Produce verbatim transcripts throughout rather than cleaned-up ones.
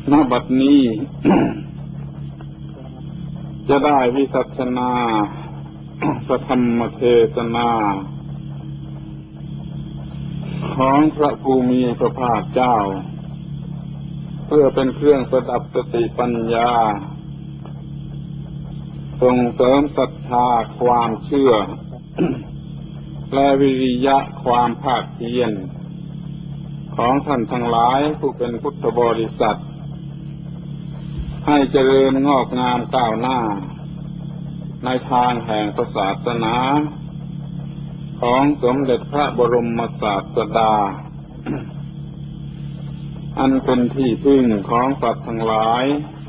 ณ บัดนี้ จะได้วิสัชนาพระธรรมเทศนาของพระภูมิพระภาคเจ้าเพื่อเป็นเครื่องประดับสติปัญญาส่งเสริมศรัทธาความเชื่อ และวิริยะความภาคเพียรของท่านทั้งหลายผู้เป็นพุทธบริษัทให้เจริญงอกงามก้าวหน้าในทางแห่งศาสนาของสมเด็จพระบรมศาสดา อันเป็นที่พึ่งของสัตว์ทั้งหลาย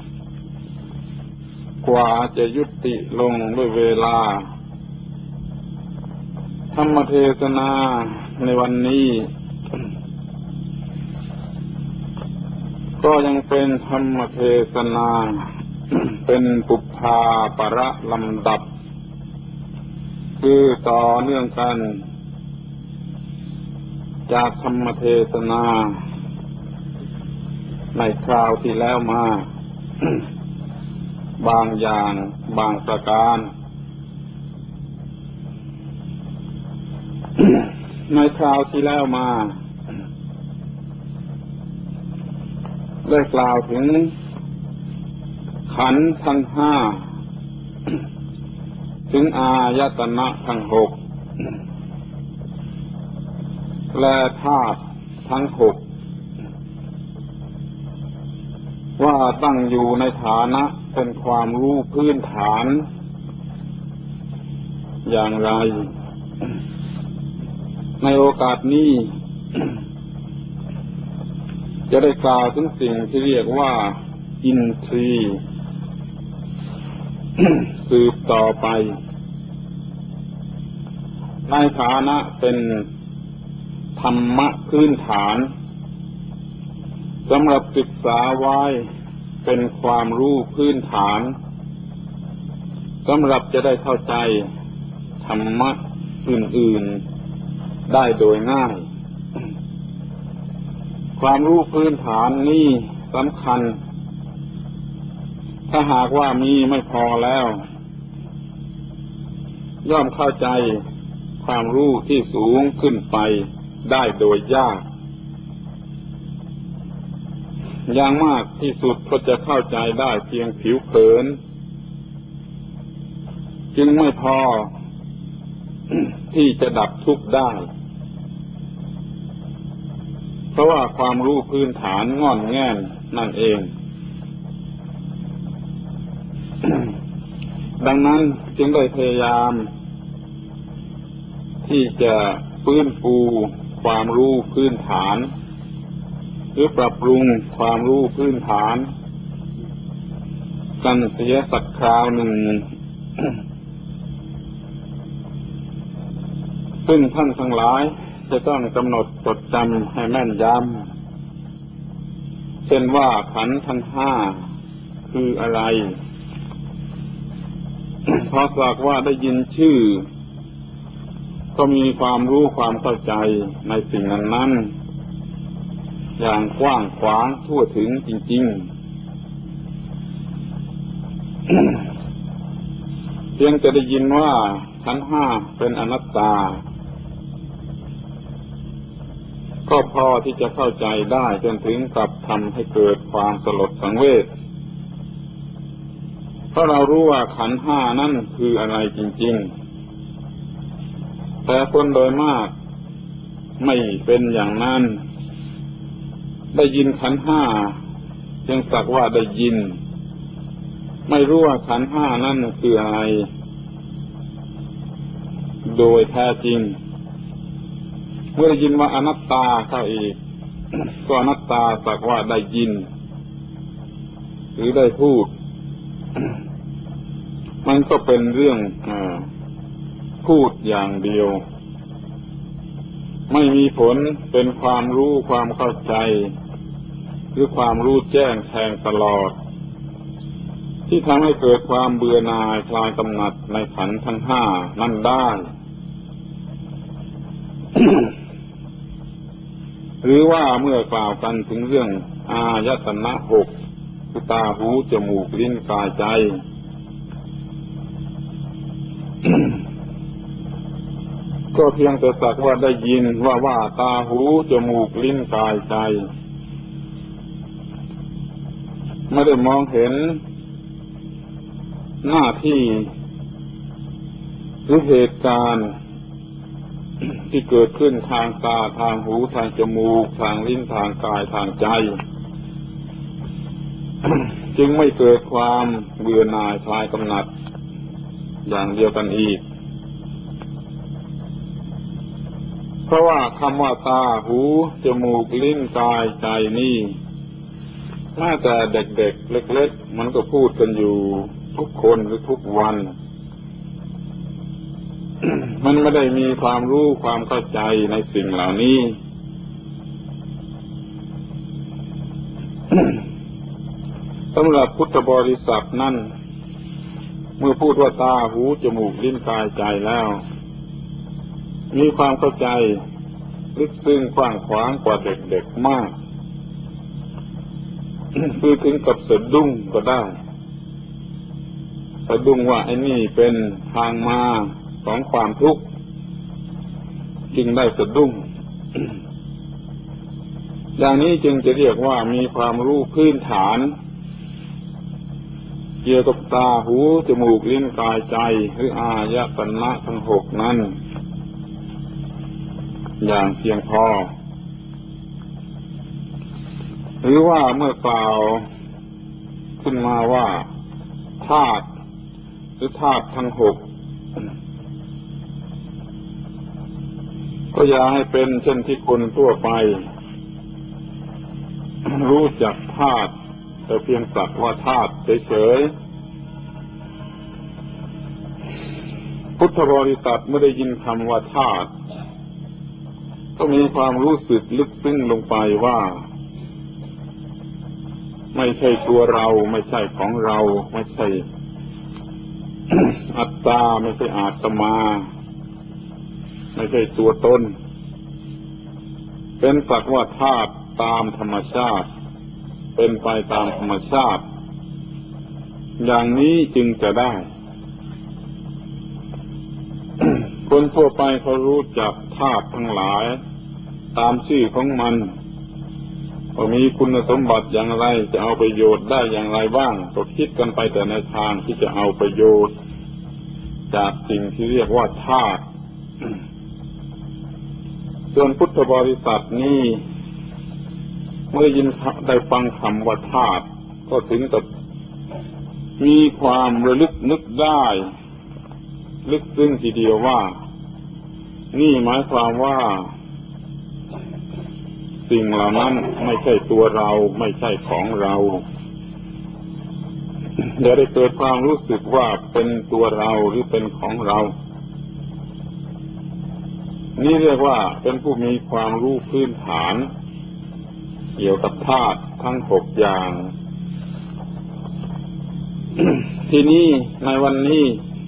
กว่าจะยุติลงด้วยเวลาธรรมเทศนาในวันนี้ ก็ยังเป็นธรรมเทศนา เป็นปุพพาประลำดับคือต่อเนื่องกันจากธรรมเทศนาในคราวที่แล้วมา บางอย่างบางประการ ในคราวที่แล้วมาได้กล่าวถึงขันธ์ทั้งห้าถึงอายตนะทั้งหกและธาตุทั้งหกว่าตั้งอยู่ในฐานะเป็นความรู้พื้นฐานอย่างไรในโอกาสนี้ จะได้กล่าวถึงสิ่งที่เรียกว่าอินทรีย์ สืบต่อไปในฐานะเป็นธรรมะพื้นฐานสำหรับศึกษาไว้เป็นความรู้พื้นฐานสำหรับจะได้เข้าใจธรรมะอื่นๆได้โดยง่ายความรู้พื้นฐานนี้สำคัญถ้าหากว่ามีไม่พอแล้วย่อมเข้าใจความรู้ที่สูงขึ้นไปได้โดยยากอย่างมากที่สุดก็จะเข้าใจได้เพียงผิวเผินจึงไม่พอ ที่จะดับทุกข์ได้เพราะว่าความรู้พื้นฐานงอนแง่นนั่นเอง ดังนั้นจึงได้พยายามที่จะฟื้นฟูความรู้พื้นฐานหรือปรับปรุงความรู้พื้นฐานกันเสียสักคราวหนึ่ง ซึ่งท่านทั้งหลายจะต้องกำหนดจดจำให้แม่นยำเช่นว่าขันธ์ทั้งห้าคืออะไร เพราะสักว่าได้ยินชื่อก็มีความรู้ความเข้าใจในสิ่งนั้นๆอย่างกว้างขวางทั่วถึงจริงๆ เพียงจะได้ยินว่าขันธ์ห้าเป็นอนัตตาก็พอที่จะเข้าใจได้จนถึงกับทำให้เกิดความสลดสังเวชเพราะเรารู้ว่าขันธ์ห้านั่นคืออะไรจริงๆแต่คนโดยมากไม่เป็นอย่างนั้นได้ยินขันธ์ห้าเพียงสักว่าได้ยินไม่รู้ว่าขันธ์ห้านั่นคืออะไรโดยแท้จริงเมื่อได้ยินว่าอนัตตาเข้าอีก ก็อนัตตาสักว่าได้ยินหรือได้พูด มันก็เป็นเรื่องพูดอย่างเดียวไม่มีผลเป็นความรู้ความเข้าใจหรือความรู้แจ้งแทงตลอดที่ทำให้เกิดความเบื่อหน่ายคลายกำหนัดในขันธ์ทั้งห้านั่นได้ หรือว่าเมื่อกล่าวกันถึงเรื่องอายตนะหกคือตาหูจมูกลิ้นกายใจ ก็เพียงแต่สักว่าได้ยินว่าว่าตาหูจมูกลิ้นกายใจไม่ได้มองเห็นหน้าที่หรือเหตุการณ์ที่เกิดขึ้นทางตาทางหูทางจมูกทางลิ้นทางกายทางใจ จึงไม่เกิดความเบื่อหน่ายคลายกำหนัดอย่างเดียวกันอีกเพราะว่าคำว่าตาหูจมูกลิ้นกายใจนี่แม้แต่เด็กๆเล็กๆมันก็พูดกันอยู่ทุกคนหรือทุกวัน มันไม่ได้มีความรู้ความเข้าใจในสิ่งเหล่านี้ สำหรับพุทธบริษัทนั่นเมื่อพูดว่าตาหูจมูกลิ้นกายใจแล้วมีความเข้าใจลึกซึ้งกว้างขวางกว่าเด็กๆมาก คือถึงกับสะดุ้งก็ได้สะดุ้งว่าไอ้นี่เป็นทางมาของความทุกข์จึงได้สะดุ้ง อย่างนี้จึงจะเรียกว่ามีความรู้พื้นฐานเกี่ยวกับตาหูจมูกลิ้นกายใจหรืออายตนะทั้งหกนั้นอย่างเพียงพอหรือว่าเมื่อกล่าวขึ้นมาว่าธาตุหรือธาตุทั้งหกก็อย่าให้เป็นเช่นที่คนทั่วไปรู้จักธาตุแต่เพียงสักว่าธาตุเฉยๆพุทธบริษัทเมื่อได้ยินคำว่าธาตุก็มีความรู้สึกลึกซึ้งลงไปว่าไม่ใช่ตัวเราไม่ใช่ของเราไม่ใช่ อัตตาไม่ใช่อาตมาไม่ใช่ตัวตนเป็นสักว่าธาตุตามธรรมชาติเป็นไปตามธรรมชาติอย่างนี้จึงจะได้ คนทั่วไปเขารู้จักธาตุทั้งหลายตามชื่อของมันว่ามีคุณสมบัติอย่างไรจะเอาประโยชน์ได้อย่างไรบ้างก็คิดกันไปแต่ในทางที่จะเอาประโยชน์จากสิ่งที่เรียกว่าธาตุ ส่วนพุทธบริษัทนี้เมื่อยินได้ฟังคำว่าธาตุก็ถึงกับมีความระลึกนึกได้ลึกซึ้งทีเดียวว่านี่หมายความว่าสิ่งเหล่านั้นไม่ใช่ตัวเราไม่ใช่ของเราอย่าได้เกิดความรู้สึกว่าเป็นตัวเราหรือเป็นของเรานี่เรียกว่าเป็นผู้มีความรู้พื้นฐานเกี่ยวกับธาตุทั้งหกอย่าง ทีนี้ในวันนี้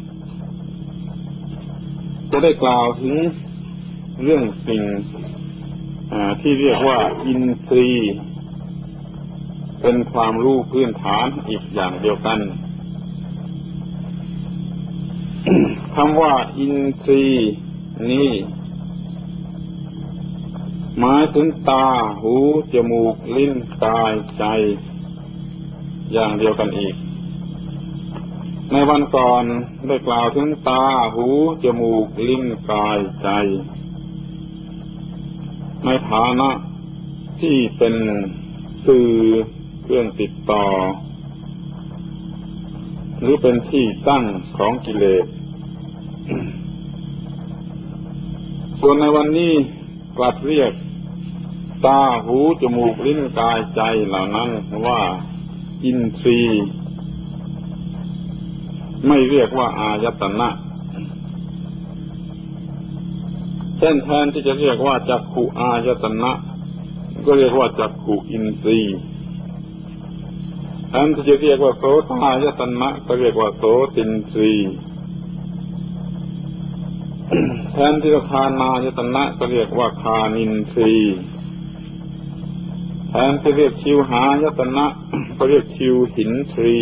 จะได้กล่าวถึงเรื่องสิ่งที่เรียกว่าอินทรีย์เป็นความรู้พื้นฐานอีกอย่างเดียวกัน คำว่าอินทรีย์นี้หมายถึงตาหูจมูกลิ้นกายใจอย่างเดียวกันอีกในวันก่อนได้กล่าวถึงตาหูจมูกลิ้นกายใจในฐานะที่เป็นสื่อเครื่องติดต่อหรือเป็นที่ตั้งของกิเลส ส่วนในวันนี้กลับเรียกตาหูจมูกลิ้นกายใจเหล่านั้นว่าอินทรีย์ไม่เรียกว่าอายตนะเช่นแทนที่จะเรียกว่าจักขุอายตนะก็เรียกว่าจักขุอินทรีย์แทนที่จะเรียกว่าโสตายตนะก็เรียกว่าโสตินทรีย์แทนที่จะคานายตนะก็เรียกว่าคานินทรีย์แทนที่เรียกชิวหายตนะก็เรียกชิวหินทรี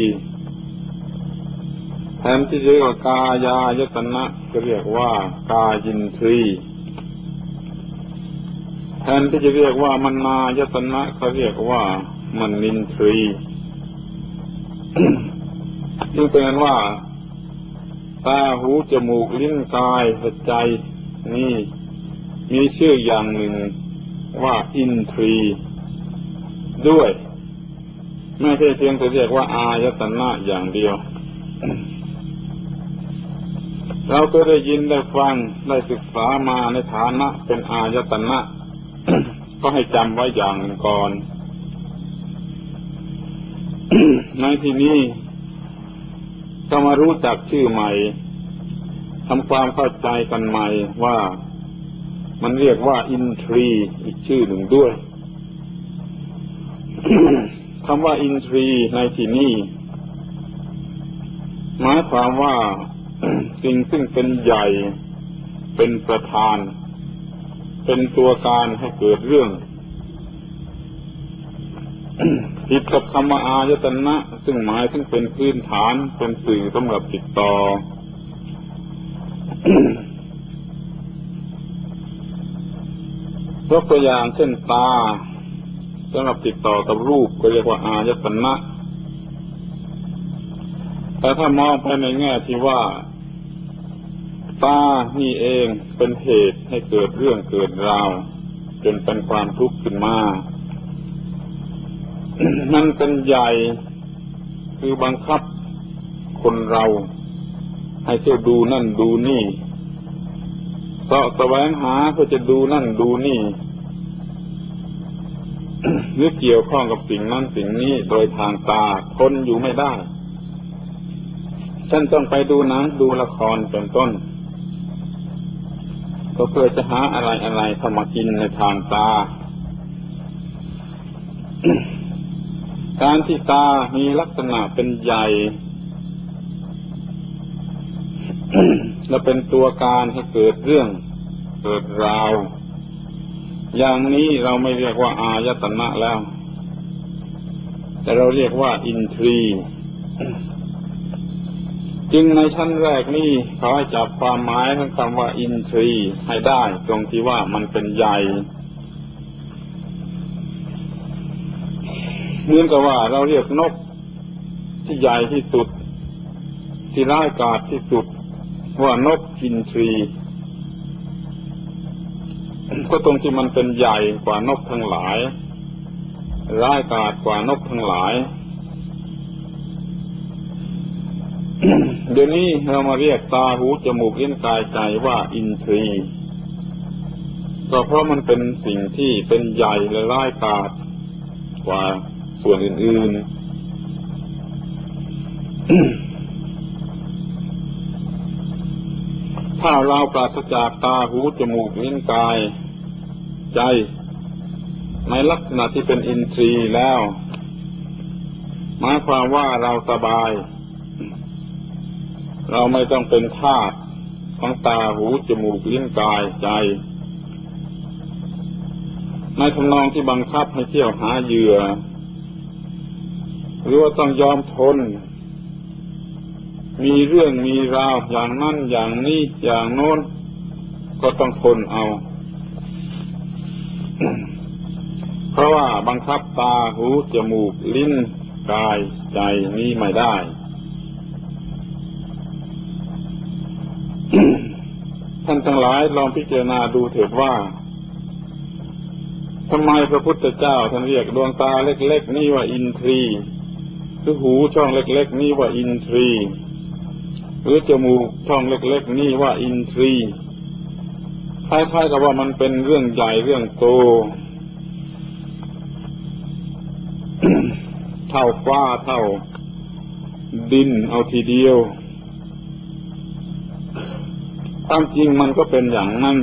แทนที่จะเรียกว่ากายายตนะก็เรียกว่ากายินทรีแทนที่จะเรียกว่ามนายตนะก็เรียกว่ามนินทรีจึงเป็นว่าตาหูจมูกลิ้นกายและใจนี่มีชื่ออย่างหนึ่งว่าอินทรีย์ด้วยไม่ใช่เพียงแต่เรียกว่าอายตนะอย่างเดียวเราก็ได้ยินได้ฟังได้ศึกษามาในฐานะเป็นอายตนะ ก็ให้จำไว้อย่างหนึ่งก่อน ในที่นี้ก็มารู้จักชื่อใหม่ทำความเข้าใจกันใหม่ว่ามันเรียกว่าอินทรีย์อีกชื่อหนึ่งด้วย คำว่าอินทรีย์ในที่นี้หมายความว่า สิ่งซึ่งเป็นใหญ่เป็นประธานเป็นตัวการให้เกิดเรื่อง ผิดกับคำว่าอายตนะซึ่งหมายถึงเป็นพื้นฐานเป็นสื่อสำหรับติดต่อยกตัวอย่างเช่นตาสำหรับติดต่อกับรูปก็เรียกว่าอายตนะแต่ถ้ามองไปในแง่ที่ว่าตานี่เองเป็นเหตุให้เกิดเรื่องเกิดราวจนเป็นความทุกข์ขึ้นมา นั่นเป็นใหญ่คือบังคับคนเราให้เที่ยวดูนั่นดูนี่เสาะแสวงหาเพื่อจะดูนั่นดูนี่ หรือเกี่ยวข้องกับสิ่งนั้นสิ่งนี้โดยทางตาทนอยู่ไม่ได้ฉันต้องไปดูหนังดูละครเป็นต้นก็เพื่อจะหาอะไรอะไรเข้ามากินในทางตา การที่ตามีลักษณะเป็นใหญ่ และเป็นตัวการให้เกิดเรื่องเกิดราวอย่างนี้เราไม่เรียกว่าอายตนะแล้วแต่เราเรียกว่าอินทรีย์จึงในชั้นแรกนี้ขอให้จับความหมายของคำว่าอินทรีย์ให้ได้ตรงที่ว่ามันเป็นใหญ่เหมือนกับว่าเราเรียกนกที่ใหญ่ที่สุดที่ร้ายกาจที่สุดว่านกอินทรีก็ตรงที่มันเป็นใหญ่กว่านกทั้งหลายร้ายกาจกว่านกทั้งหลาย เดี๋ยวนี้เรามาเรียกตาหูจมูกลิ้นกายใจว่าอินทรีย์ก็เพราะมันเป็นสิ่งที่เป็นใหญ่และร้ายกาจกว่าส่วนอื่นๆ ถ้าเราปราศจากตาหูจมูกลิ้นกายใจในลักษณะที่เป็นอินทรีย์แล้วหมายความว่าเราสบายเราไม่ต้องเป็นทาสของตาหูจมูกลิ้นกายใจในทำนองที่บังคับให้เที่ยวหาเหยื่อหรือว่าต้องยอมทนมีเรื่องมีราวอย่างนั้นอย่างนี้อย่างโน้นก็ต้องทนเอา เพราะว่าบังคับตาหูจมูกลิ้นกายใจนี้ไม่ได้ ท่านทั้งหลายลองพิจารณาดูเถิดว่าทำไมพระพุทธเจ้าท่านเรียกดวงตาเล็กๆนี่ว่าอินทรีย์หรือหูช่องเล็กๆนี่ว่าอินทรีย์หรือจมูกช่องเล็กๆนี่ว่าอินทรีย์คล้ายๆกับว่ามันเป็นเรื่องใหญ่เรื่องโต เท่าฟ้าเท่าดินเอาทีเดียวความจริงมันก็เป็นอย่างนั้น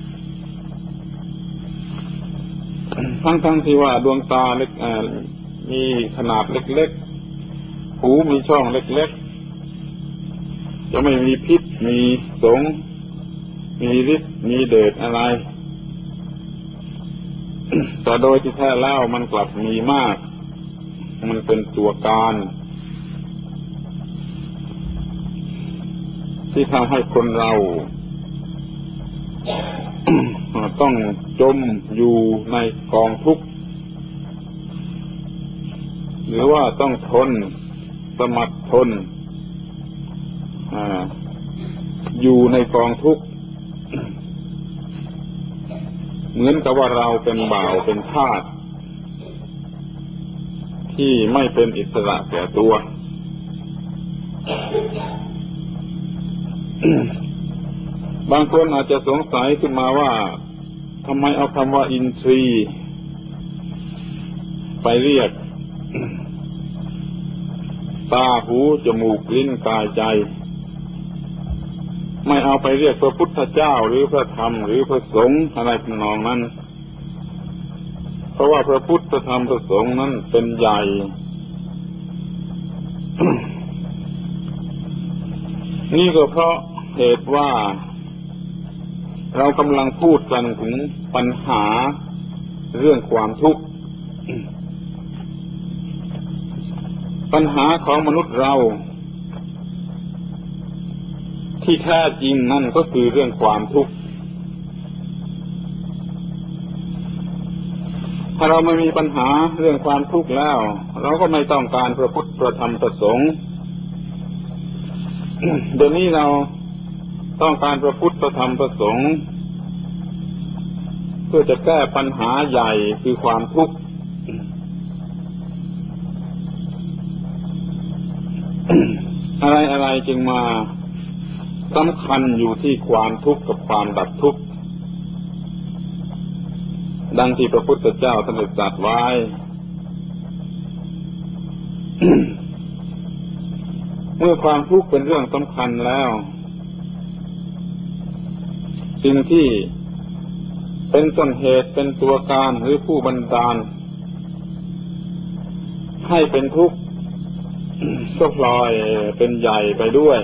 ทั้งๆที่ว่าดวงตาเล็กมีขนาดเล็กๆหูมีช่องเล็กๆจะไม่มีพิษมีสงมีฤทธิ์มีเดชอะไรแต่โดยที่แท้แล้วมันกลับมีมากมันเป็นตัวการที่ทำให้คนเรา ต้องจมอยู่ในกองทุกข์หรือว่าต้องทนสมัครทนออยู่ในกองทุกข์เหมือนกับว่าเราเป็นบ่าวเป็นทาสที่ไม่เป็นอิสระแก่ตัว บางคนอาจจะสงสัยขึ้นมาว่าทำไมเอาคำว่าอินทรีย์ไปเรียกตาหูจมูกลิ้นกายใจไม่เอาไปเรียกพระพุทธเจ้าหรือพระธรรมหรือพระสงฆ์อะไรทำนองนั้นเพราะว่าพระพุทธธรรมพระสงฆ์นั้นเป็นใหญ่ นี่ก็เพราะเหตุว่าเรากำลังพูดกันถึงปัญหาเรื่องความทุกข์ปัญหาของมนุษย์เราที่แท้จริงนั่นก็คือเรื่องความทุกข์ถ้าเราไม่มีปัญหาเรื่องความทุกข์แล้วเราก็ไม่ต้องการพระพุทธพระธรรมพระสงฆ์ เดี๋ยวนี้เราต้องการพระพุทธพระธรรมพระสงฆ์เพื่อจะแก้ปัญหาใหญ่คือความทุกข์อะไรอะไรจึงมาสำคัญอยู่ที่ความทุกข์กับความดับทุกข์ดังที่พระพุทธเจ้าท่านได้ตรัสไว้ เมื่อความทุกข์เป็นเรื่องสำคัญแล้วสิ่งที่เป็นต้นเหตุเป็นตัวการหรือผู้บันดาลให้เป็นทุกข์ก็พลอยเป็นใหญ่ไปด้วย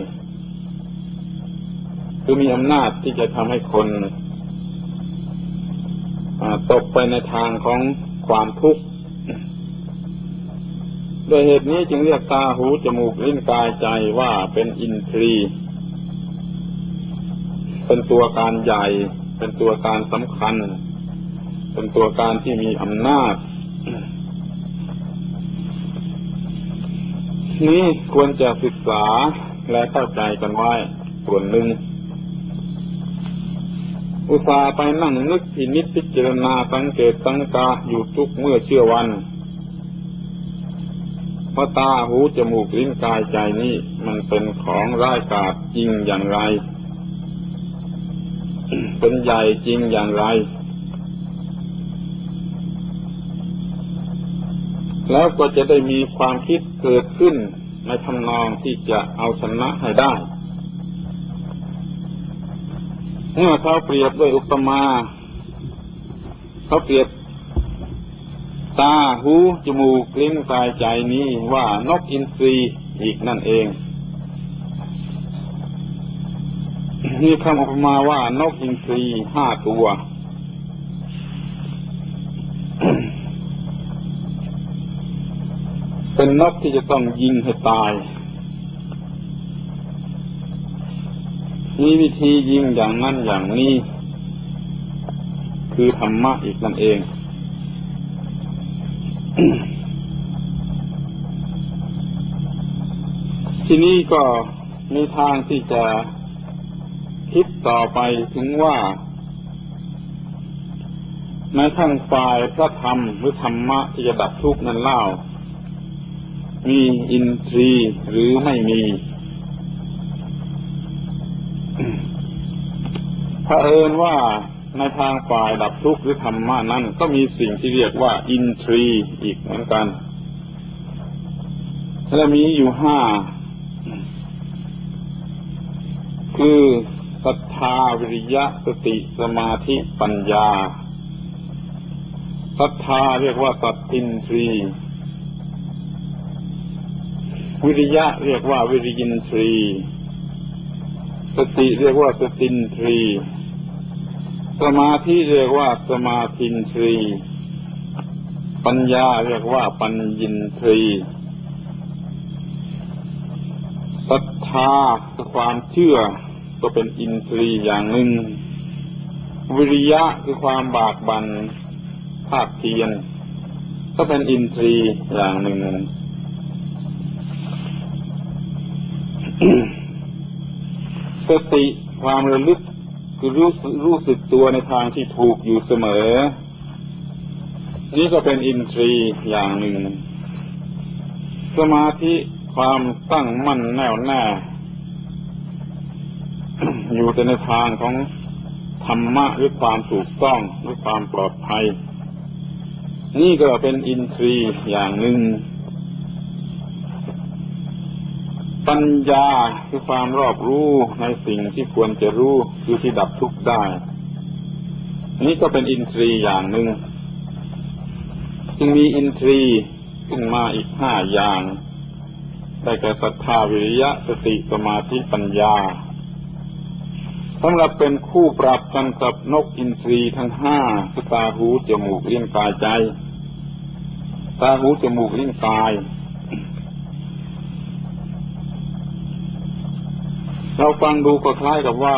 คือมีอำนาจที่จะทำให้คนตกไปในทางของความทุกข์โดยเหตุนี้จึงเรียกตาหูจมูกลิ้นกายใจว่าเป็นอินทรีย์เป็นตัวการใหญ่เป็นตัวการสำคัญเป็นตัวการที่มีอำนาจนี้ควรจะศึกษาและเข้าใจกันไว้ส่วนหนึ่งอุตส่าห์ไปนั่งนึกพินิจพิจารณาสังเกตสังกาอยู่ทุกเมื่อเชื่อวันเพราะตาหูจมูกลิ้นกายใจนี้มันเป็นของร้ายกาจจริงอย่างไรเป็นใหญ่จริงอย่างไรแล้วก็จะได้มีความคิดเกิดขึ้นในทำนองที่จะเอาชนะให้ได้เมื่อเขาเปรียบด้วยอุปมาเขาเปรียบตาหูจมูกลิ้นกายใจนี้ว่านกอินทรีอีกนั่นเองมีคำอุปมาว่านกอินทรีห้าตัวเป็นนกที่จะต้องยิงให้ตายมีวิธียิงอย่างนั้นอย่างนี้คือธรรมะอีกนั่นเอง ที่นี่ก็มีทางที่จะคิดต่อไปถึงว่าในทางฝ่ายพระธรรมหรือธรรมะที่จะดับทุกข์นั้นเล่ามีอินทรีย์หรือไม่มีเผอิญว่าในทางฝ่ายดับทุกข์หรือธรรมะนั้นก็มีสิ่งที่เรียกว่าอินทรีย์อีกเหมือนกันและมีอยู่ห้าคือศรัทธาวิริยะสติสมาธิปัญญาศรัทธาเรียกว่าสัตตินทรีย์วิริยะเรียกว่าวิริยินทรีย์สติเรียกว่าสตินทรีย์สมาธิเรียกว่าสมาธินทรีย์ปัญญาเรียกว่าปัญญินทรีย์ศรัทธาคือความเชื่อก็เป็นอินทรีย์อย่างหนึ่งวิริยะคือความบากบั่นภาคเพียรก็เป็นอินทรีย์อย่างหนึ่ง สติความระลึกคือรู้รู้สึกตัวในทางที่ถูกอยู่เสมอนี่ก็เป็นอินทรีย์อย่างหนึ่งสมาธิความตั้งมั่นแน่วแน่ อยู่แต่ในทางของธรรมะหรือความถูกต้องหรือความปลอดภัยนี่ก็เป็นอินทรีย์อย่างหนึ่งปัญญาคือความรอบรู้ในสิ่งที่ควรจะรู้คือที่ดับทุกข์ได้นี่ก็เป็นอินทรีย์อย่างหนึ่งจึงมีอินทรีย์ขึ้นมาอีกห้าอย่างได้แก่ศรัทธาวิริยะสติสมาธิปัญญาสำหรับเป็นคู่ปรับกันกับนกอินทรีย์ทั้งห้าคือตาหูจมูกลิ้นกายใจตาหูจมูกลิ้นกายเราฟังดูก็คล้ายกับว่า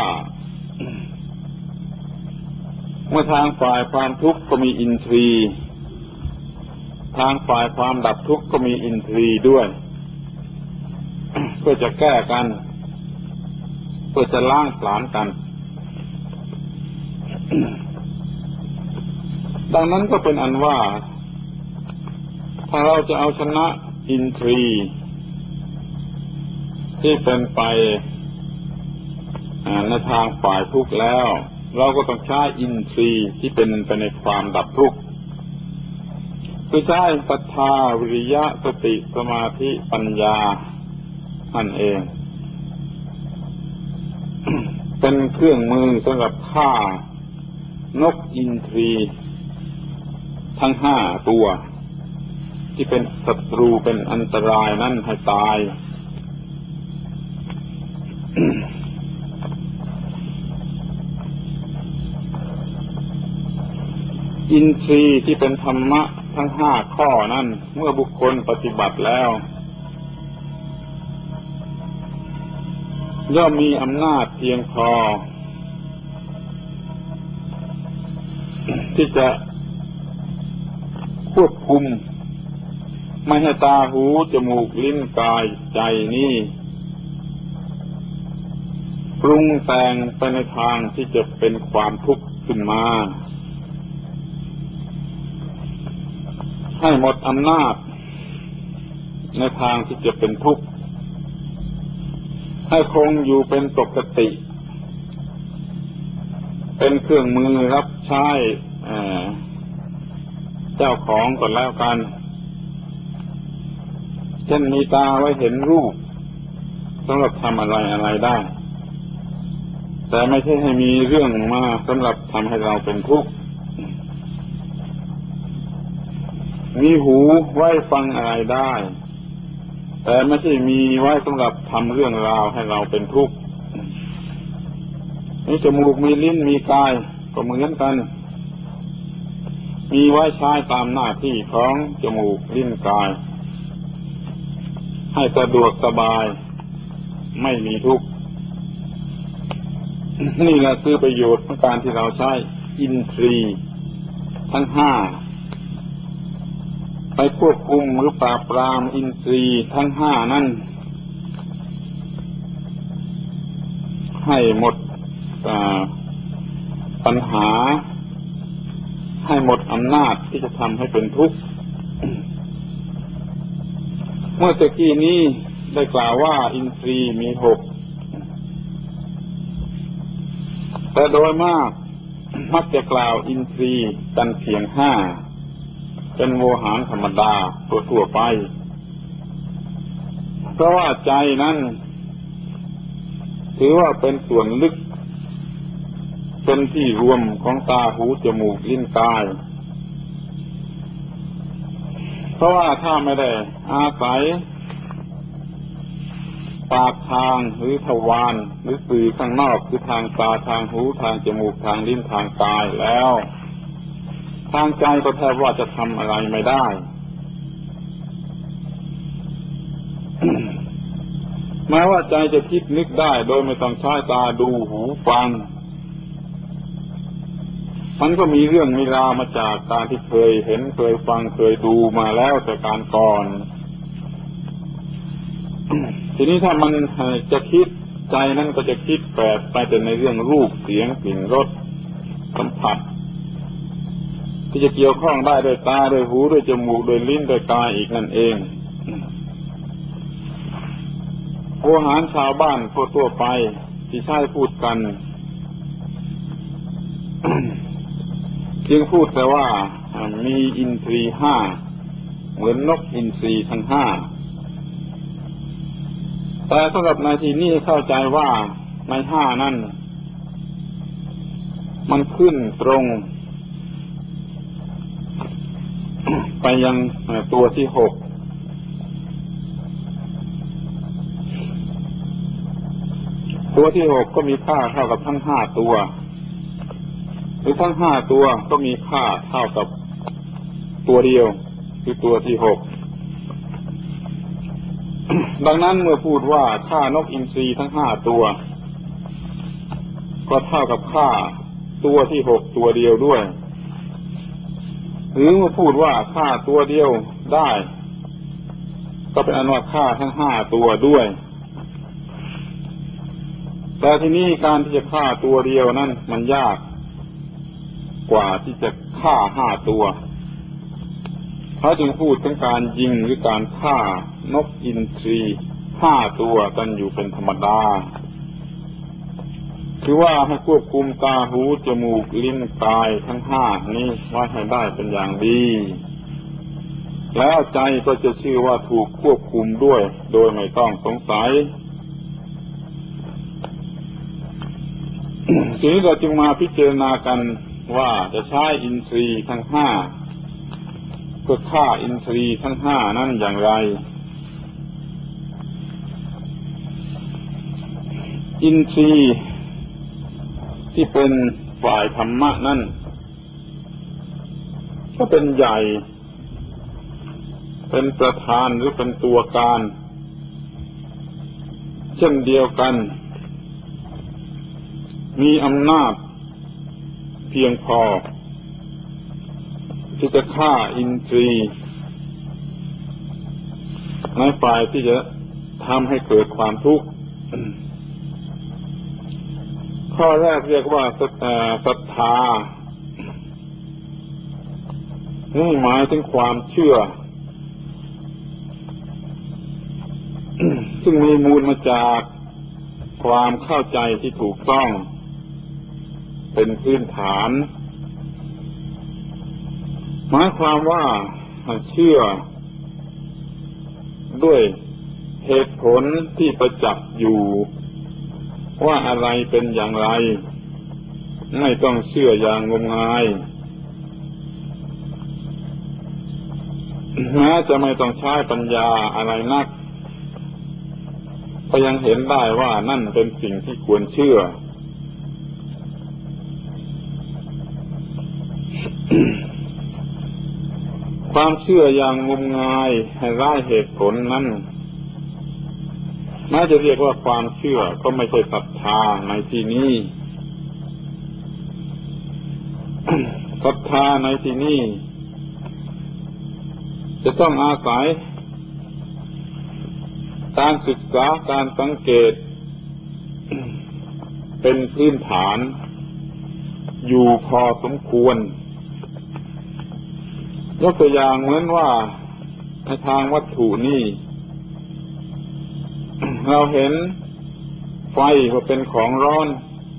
เมื่อทางฝ่ายความทุกข์ก็มีอินทรีย์ทางฝ่ายความดับทุกข์ก็มีอินทรีย์ด้วยเพื่อจะแก้กันเพื่อจะล้างผลาญกันดังนั้นก็เป็นอันว่าถ้าเราจะเอาชนะอินทรีย์ที่เป็นไปในทางฝ่ายทุกข์แล้วเราก็ต้องใช้อินทรีย์ที่เป็นไปในความดับทุกข์คือใช้ศรัทธาวิริยะสติสมาธิปัญญานั่นเอง เป็นเครื่องมือสำหรับฆ่านกอินทรีทั้งห้าตัวที่เป็นศัตรูเป็นอันตรายนั้นให้ตาย อินทรีย์ที่เป็นธรรมะทั้งห้าข้อนั้นเมื่อบุคคลปฏิบัติแล้วย่อมมีอำนาจเพียงพอที่จะควบคุมไม่ให้ตาหูจมูกลิ้นกายใจนี้ปรุงแต่งไปในทางที่จะเป็นความทุกข์ขึ้นมาให้หมดอำนาจในทางที่จะเป็นทุกข์ให้คงอยู่เป็นปกติเป็นเครื่องมือรับใช้เจ้าของก่อนแล้วกันเช่นมีตาไว้เห็นรูปสำหรับทำอะไรอะไรได้แต่ไม่ใช่ให้มีเรื่องมาสำหรับทำให้เราเป็นทุกข์มีหูไว้ฟังอะไรได้แต่ไม่ใช่มีไว้สำหรับทำเรื่องราวให้เราเป็นทุกข์มีจมูกมีลิ้นมีกายก็เหมือนกันมีไว้ใช้ตามหน้าที่ของจมูกลิ้นกายให้สะดวกสบายไม่มีทุกข์นี่แหละคือประโยชน์ของการที่เราใช้อินทรีย์ทั้งห้าไปควบคุมหรือปราบปรามอินทรีย์ทั้งห้านั้นให้หมดปัญหาให้หมดอำนาจที่จะทำให้เป็นทุกข์เมื่อตะกี้นี้ได้กล่าวว่าอินทรีย์มีหกแต่โดยมากมักจะกล่าวอินทรีย์กันเพียงห้าเป็นโวหารธรรมดาทั่วๆไปเพราะว่าใจนั้นถือว่าเป็นส่วนลึกเป็นที่รวมของตาหูจมูกลิ้นกายเพราะว่าถ้าไม่ได้อาศัยปากทางหรือทวารหรือสื่อข้างนอกคือทางตาทางหูทางจมูกทางลิ้นทางกายแล้วทางใจก็แทบว่าจะทำอะไรไม่ได้ แม้ว่าใจจะคิดนึกได้โดยไม่ต้องใช้ตาดูหูฟังมันก็มีเรื่องมีราวมาจากการที่เคยเห็นเคยฟังเคยดูมาแล้วแต่การก่อน ทีนี้ถ้ามันจะคิดใจนั้นก็จะคิดแปดไปแต่ในเรื่องรูปเสียงกลิ่นรสสัมผัสที่จะเกี่ยวข้องได้ด้วยตาด้วยหูด้วยจมูกด้วยลิ้นด้วยกายอีกนั่นเองผู้อาหารชาวบ้านทั่วๆไปที่ใช้พูดกันเพียงพูดแต่ว่ามีอินทรีย์ห้าเหมือนนกอินทรีย์ทั้งห้าแต่สำหรับในที่นี้เข้าใจว่าในห้านั้นมันขึ้นตรงไปยังตัวที่หกตัวที่หกก็มีค่าเท่ากับทั้งห้าตัวหรือทั้งห้าตัวก็มีค่าเท่ากับตัวเดียวคือตัวที่หก ดังนั้นเมื่อพูดว่าค่านกอินทรีทั้งห้าตัวก็เท่ากับค่าตัวที่หกตัวเดียวด้วยหรือเมื่อพูดว่าค่าตัวเดียวได้ก็เป็นอันว่าค่าทั้งห้าตัวด้วยแต่ที่นี้การที่จะฆ่าตัวเดียวนั้นมันยากกว่าที่จะฆ่าห้าตัวเขาจึงพูดถึงการยิงหรือการฆ่านกอินทรีห้าตัวกันอยู่เป็นธรรมดาคือว่าให้ควบคุมตาหูจมูกลิ้นกายทั้งห้านี้ไว้ให้ได้เป็นอย่างดีแล้วใจก็จะชื่อว่าถูกควบคุมด้วยโดยไม่ต้องสงสัย ทีนี้เราจึงมาพิจารณากันว่าจะใช้อินทรีย์ทั้งห้าเพื่อฆ่าอินทรีย์ทั้งห้านั้นอย่างไรอินทรีย์ที่เป็นฝ่ายธรรมะนั่นก็เป็นใหญ่เป็นประธานหรือเป็นตัวการเช่นเดียวกันมีอำนาจเพียงพอที่จะฆ่าอินทรีย์ในฝ่ายที่จะทำให้เกิดความทุกข์ข้อแรกเรียกว่าศรัทธานี่หมายถึงความเชื่อซึ่งมีมูลมาจากความเข้าใจที่ถูกต้องเป็นพื้นฐานหมายความว่าเชื่อด้วยเหตุผลที่ประจักษ์อยู่ว่าอะไรเป็นอย่างไรไม่ต้องเชื่ออย่างงมงายแม้จะไม่ต้องใช้ปัญญาอะไรนักก็ยังเห็นได้ว่านั่นเป็นสิ่งที่ควรเชื่อ ความเชื่ออย่างงมงายให้ไร้เหตุผลนั้นแม้จะเรียกว่าความเชื่อก็ไม่ใช่ศรัทธาในที่นี้ ศรัทธาในที่นี้จะต้องอาศัยการศึกษาการสังเกตเป็นพื้นฐานอยู่พอสมควรยกตัวอย่างเหมือนว่าในทางวัตถุนี่เราเห็นไฟว่าเป็นของร้อน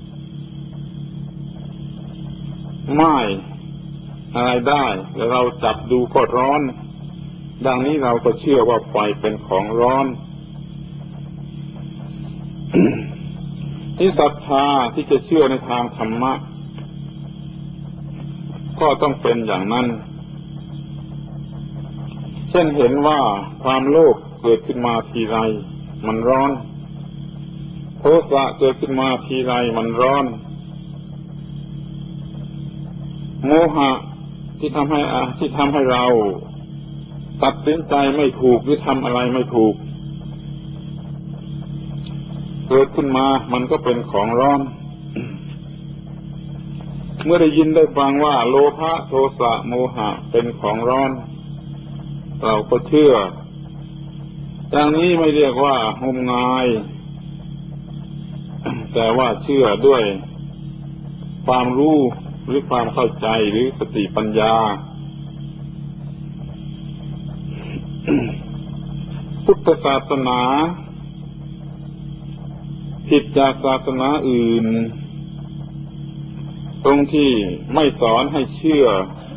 ไหม้อะไรได้แล้วเราจับดูก็ร้อนดังนี้เราก็เชื่อว่าไฟเป็นของร้อนที่ศรัทธาที่จะเชื่อในทางธรรมะก็ต้องเป็นอย่างนั้นเช่นเห็นว่าความโลภเกิดขึ้นมาทีไรมันร้อนโทสะเกิดขึ้นมาทีไรมันร้อนโมหะที่ทำให้ที่ทำให้เราตัดสินใจไม่ถูกหรือทำอะไรไม่ถูกเกิดขึ้นมามันก็เป็นของร้อนเมื่อได้ยินได้ฟังว่าโลภะโทสะโมหะเป็นของร้อนเราก็เชื่ออย่างนี้ไม่เรียกว่างมงายแต่ว่าเชื่อด้วยความรู้หรือความเข้าใจหรือสติปัญญา พุทธศาสนาผิดจากศาสนาอื่นตรงที่ไม่สอนให้เชื่อ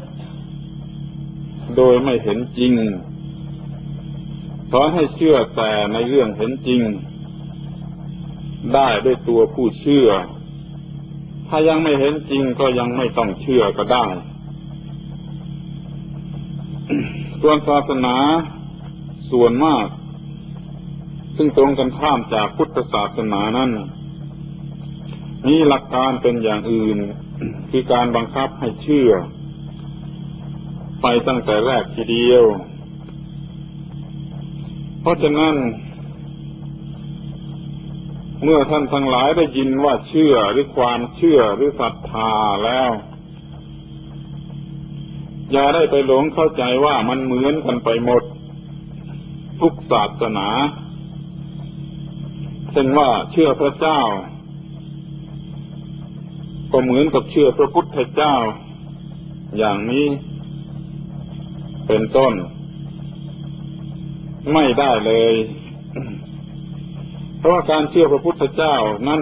โดยไม่เห็นจริงสอนให้เชื่อแต่ในเรื่องเห็นจริงได้ด้วยตัวผู้เชื่อถ้ายังไม่เห็นจริงก็ยังไม่ต้องเชื่อก็ได้ ส่วนศาสนาส่วนมากซึ่งตรงกันข้ามจากพุทธศาสนานั้นมีหลักการเป็นอย่างอื่นคือการบังคับให้เชื่อไปตั้งแต่แรกทีเดียวเพราะฉะนั้นเมื่อท่านทั้งหลายได้ยินว่าเชื่อหรือความเชื่อหรือศรัทธาแล้วอย่าได้ไปหลงเข้าใจว่ามันเหมือนกันไปหมดทุกศาสนาเช่นว่าเชื่อพระเจ้าก็เหมือนกับเชื่อพระพุทธเจ้าอย่างนี้เป็นต้นไม่ได้เลยเพราะว่าการเชื่อพระพุทธเจ้านั้น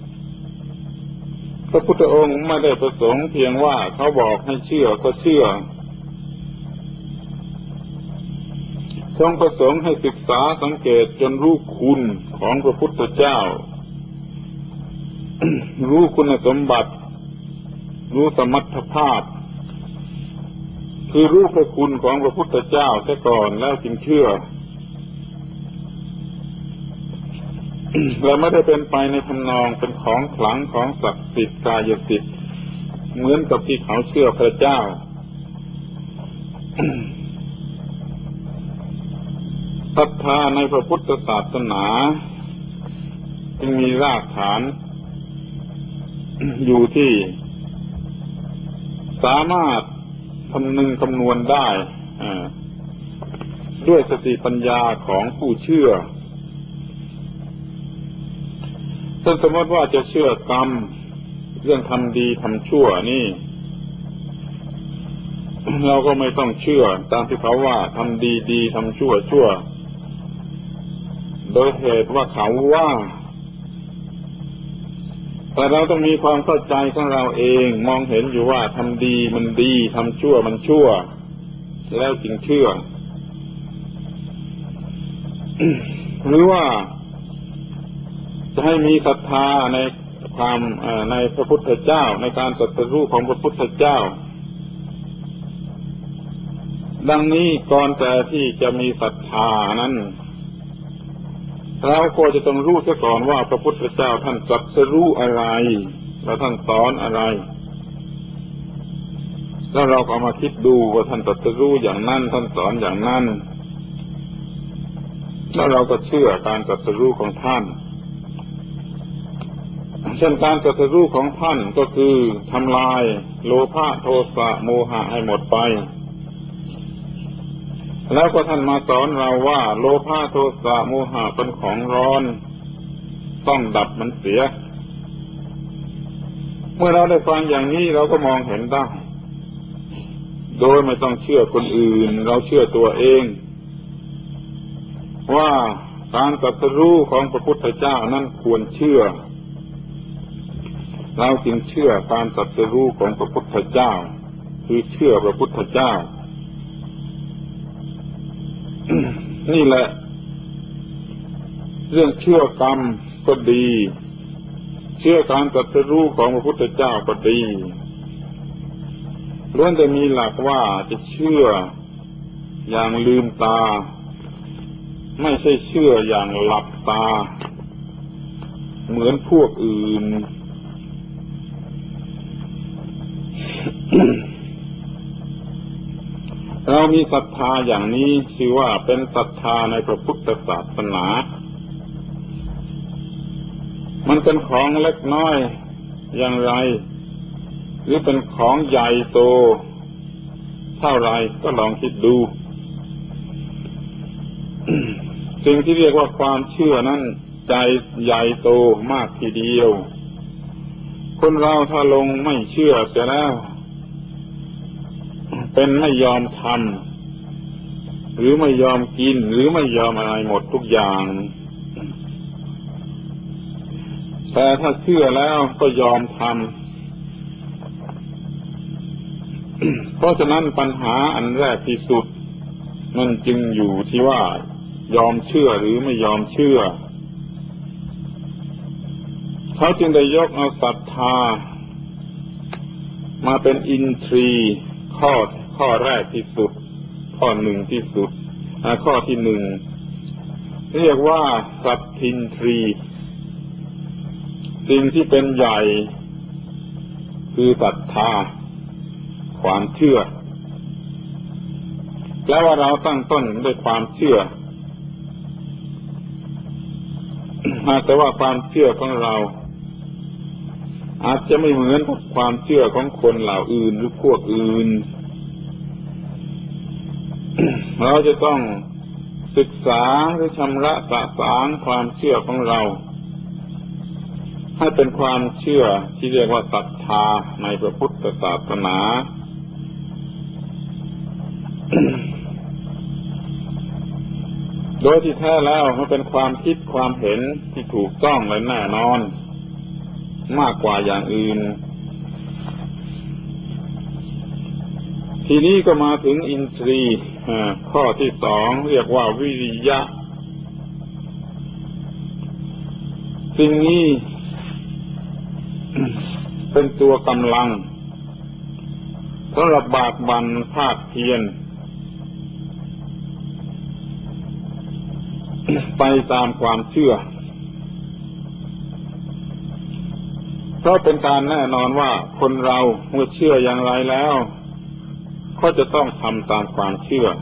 พระพุทธองค์ไม่ได้ประสงค์เพียงว่าเขาบอกให้เชื่อก็เชื่อทรงประสงค์ให้ศึกษาสังเกตจนรู้คุณของพระพุทธเจ้า รู้คุณสมบัติรู้สมรรถภาพคือรู้พระคุณของพระพุทธเจ้าแต่ก่อนแล้วจึงเชื่อ และไม่ได้เป็นไปในทำนองเป็นของขลังของศักดิ์สิทธิ์กายสิทธิ์เหมือนกับที่เขาเชื่อพระเจ้า ศรัทธาในพระพุทธศาสนาจึงมีรากฐาน อยู่ที่สามารถคำนึงคำนวณได้ด้วยสติปัญญาของผู้เชื่อถ้าสมมติว่าจะเชื่อกรรมเรื่องทำดีทำชั่วนี่เราก็ไม่ต้องเชื่อตามที่เขาว่าทำดีดีทำชั่วชั่วโดยเหตุว่าเขาว่าแต่เราต้องมีความเข้าใจของเราเองมองเห็นอยู่ว่าทำดีมันดีทำชั่วมันชั่วแล้วจึงเชื่อ หรือว่าจะให้มีศรัทธาในความในพระพุทธเจ้าในการตรัสรู้ของพระพุทธเจ้าดังนี้ก่อนแต่ที่จะมีศรัทธานั้นเราก็จะต้องรู้ซะก่อนว่าพระพุทธเจ้าท่านตรัสรู้อะไรแล้วท่านสอนอะไรแล้วเราก็มาคิดดูว่าท่านตรัสรู้อย่างนั้นท่านสอนอย่างนั้นแล้วเราก็เชื่อการตรัสรู้ของท่านเช่นการตรัสรู้ของท่านก็คือทำลายโลภะโทสะโมหะให้หมดไปแล้วก็ท่านมาสอนเราว่าโลภะโทสะโมหะเป็นของร้อนต้องดับมันเสียเมื่อเราได้ฟังอย่างนี้เราก็มองเห็นได้โดยไม่ต้องเชื่อคนอื่นเราเชื่อตัวเองว่าการตรัสรู้ของพระพุทธเจ้านั้นควรเชื่อเราจึงเชื่อการตรัสรู้ของพระพุทธเจ้าคือเชื่อพระพุทธเจ้า นี่แหละเรื่องเชื่อกรรมก็ดีเชื่อการตรัสรู้ของพระพุทธเจ้าก็ดีล้วนจะมีหลักว่าจะเชื่ออย่างลืมตาไม่ใช่เชื่ออย่างหลับตาเหมือนพวกอื่นเรามีศรัทธาอย่างนี้ชื่อว่าเป็นศรัทธาในพระพุทธศาสนามันเป็นของเล็กน้อยอย่างไรหรือเป็นของใหญ่โตเท่าไรก็ลองคิดดู สิ่งที่เรียกว่าความเชื่อนั้นใจใหญ่โตมากทีเดียวคนเราถ้าลงไม่เชื่อเสียแล้วเป็นไม่ยอมทำหรือไม่ยอมกินหรือไม่ยอมอะไรหมดทุกอย่างแต่ถ้าเชื่อแล้วก็ยอมทำ เพราะฉะนั้นปัญหาอันแรกที่สุดมันจึงอยู่ที่ว่ายอมเชื่อหรือไม่ยอมเชื่อเขาจึงได้ยกเอาศรัทธามาเป็นอินทรีย์ข้อข้อแรกที่สุดข้อหนึ่งที่สุดข้อที่หนึ่งเรียกว่าสัตทินทรีย์สิ่งที่เป็นใหญ่คือศรัทธาความเชื่อแปลว่าเราตั้งต้นด้วยความเชื่อแต่ว่าความเชื่อของเราอาจจะไม่เหมือนกับความเชื่อของคนเหล่าอื่นหรือพวกอื่น เราจะต้องศึกษาหรือชำระสะสางความเชื่อของเราให้เป็นความเชื่อที่เรียกว่าศรัทธาในพระพุทธศาสนา โดยที่แท้แล้วมันเป็นความคิดความเห็นที่ถูกต้องและแน่นอนมากกว่าอย่างอื่นทีนี้ก็มาถึงอินทรีย์ข้อที่สองเรียกว่าวิริยะสิ่งนี้ เป็นตัวกำลังสำหรับบากบั่นภาคเพียรไปตามความเชื่อเพราะเป็นการแน่นอนว่าคนเราเมื่อเชื่ออย่างไรแล้วก็จะต้องทำตามความเชื่อ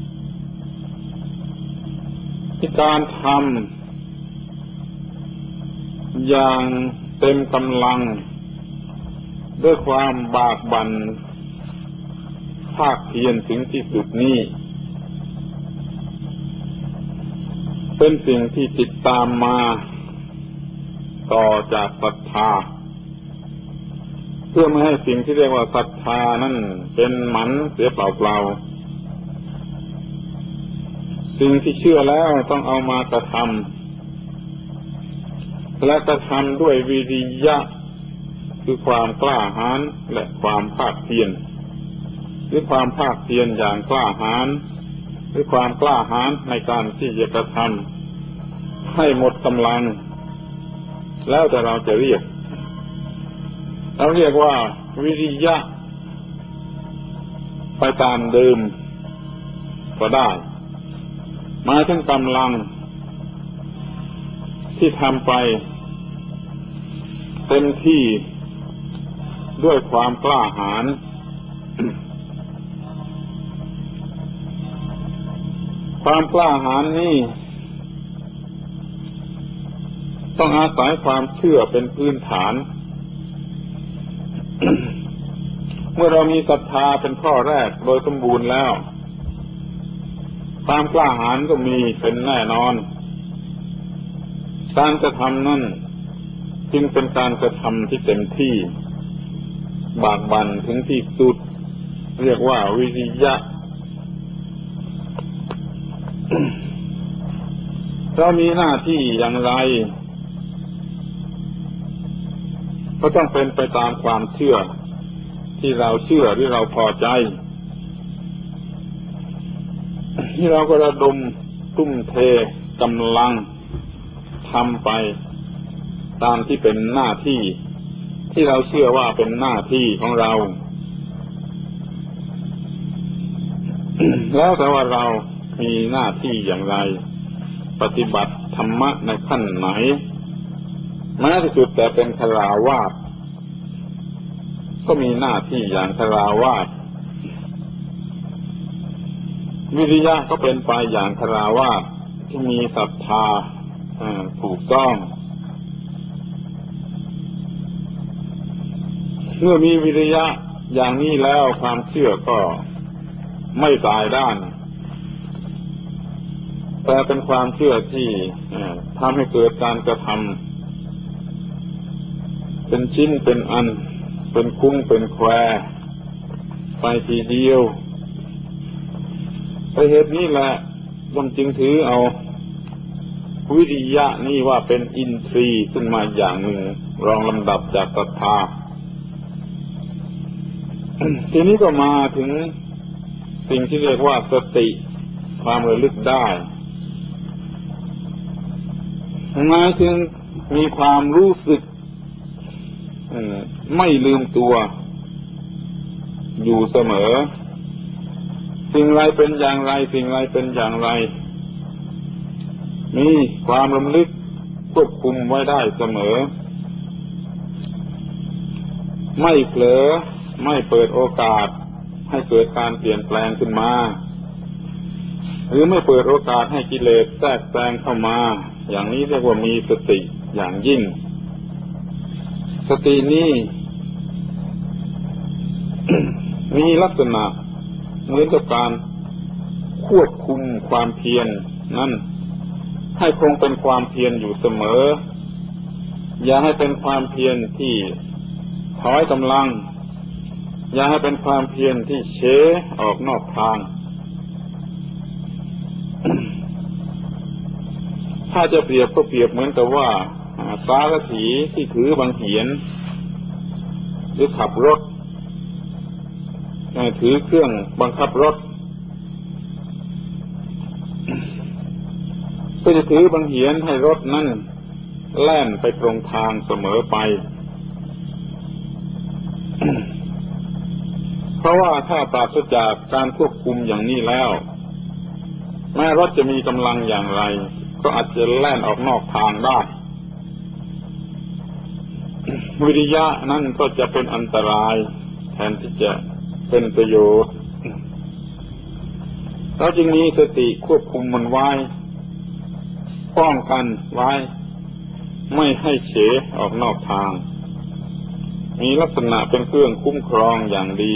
ที่การทำอย่างเต็มกำลังด้วยความบากบั่นภาคเพียรถึงที่สุดนี้เป็นสิ่งที่ติดตามมาต่อจากศรัทธาเพื่อไม่ให้สิ่งที่เรียกว่าศรัทธานั้นเป็นหมันเสียเปล่าๆสิ่งที่เชื่อแล้วต้องเอามากระทำและกระทำด้วยวิริยะคือความกล้าหาญและความภาคเพียรหรือความภาคเพียรอย่างกล้าหาญหรือความกล้าหาญในการที่จะกระทำให้หมดกำลังแล้วแต่เราจะเรียกเราเรียกว่าวิริยะไปตามเดิมก็ได้หมายถึงกำลังที่ทำไปเต็มที่ด้วยความกล้าหาญความกล้าหาญนี้ต้องอาศัยความเชื่อเป็นพื้นฐาน เมื่อเรามีศรัทธาเป็นข้อแรกโดยสมบูรณ์แล้วความกล้าหาญก็มีเป็นแน่นอนการกระทำนั่นจึงเป็นการกระทำที่เต็มที่บากบั่นถึงที่สุดเรียกว่าวิริยะ เรามีหน้าที่อย่างไรก็ต้องเป็นไปตามความเชื่อที่เราเชื่อหรือเราพอใจที่เราก็ระดมทุ่มเทกำลังทำไปตามที่เป็นหน้าที่ที่เราเชื่อว่าเป็นหน้าที่ของเรา แล้วแต่ว่าเรามีหน้าที่อย่างไรปฏิบัติธรรมะในขั้นไหนแม้ที่สุดแต่เป็นฆราวาสก็มีหน้าที่อย่างฆราวาสวิริยะก็เป็นไปอย่างคฤหัสถ์ที่มีศรัทธาถูกต้องเมื่อมีวิริยะอย่างนี้แล้วความเชื่อก็ไม่ตายด้านแต่เป็นความเชื่อที่ทำให้เกิดการกระทำเป็นชิ้นเป็นอันเป็นคุ้งเป็นแควไปทีเดียวเพราะเหตุนี้แหละต้องจึงถือเอาวิริยะนี่ว่าเป็นอินทรีย์ขึ้นมาอย่างหนึ่งรองลำดับจากศรัทธา ทีนี้ก็มาถึงสิ่งที่เรียกว่าสติความระลึกได้หมายถึงมีความรู้สึกไม่ลืมตัวอยู่เสมอสิ่งไรเป็นอย่างไรสิ่งไรเป็นอย่างไรมีความระลึกควบคุมไว้ได้เสมอไม่เผลอไม่เปิดโอกาสให้เกิดการเปลี่ยนแปลงขึ้นมาหรือไม่เปิดโอกาสให้กิเลสแทรกแซงเข้ามาอย่างนี้เรียกว่ามีสติอย่างยิ่งสตินี้ มีลักษณะเหมือนกับการควบคุมความเพียรนั้นให้คงเป็นความเพียรอยู่เสมออย่าให้เป็นความเพียรที่ถอยกำลังอย่าให้เป็นความเพียรที่เฉออกนอกทาง ถ้าจะเปรียบก็เปรียบเหมือนกับว่าสารถีที่ถือบังเหียนหรือขับรถถือเครื่องบังคับรถก็จะถือบังเหียนให้รถนั่นแล่นไปตรงทางเสมอไป เพราะว่าถ้าปราศจากการควบคุมอย่างนี้แล้วแม้รถจะมีกำลังอย่างไรก็อาจจะแล่นออกนอกทางได้ วิริยะนั่นก็จะเป็นอันตรายแทนที่จะเป็นประโยชน์เราจึงมีสติควบคุมมันไว้ป้องกันไว้ไม่ให้เฉออกนอกทางมีลักษณะเป็นเครื่องคุ้มครองอย่างดี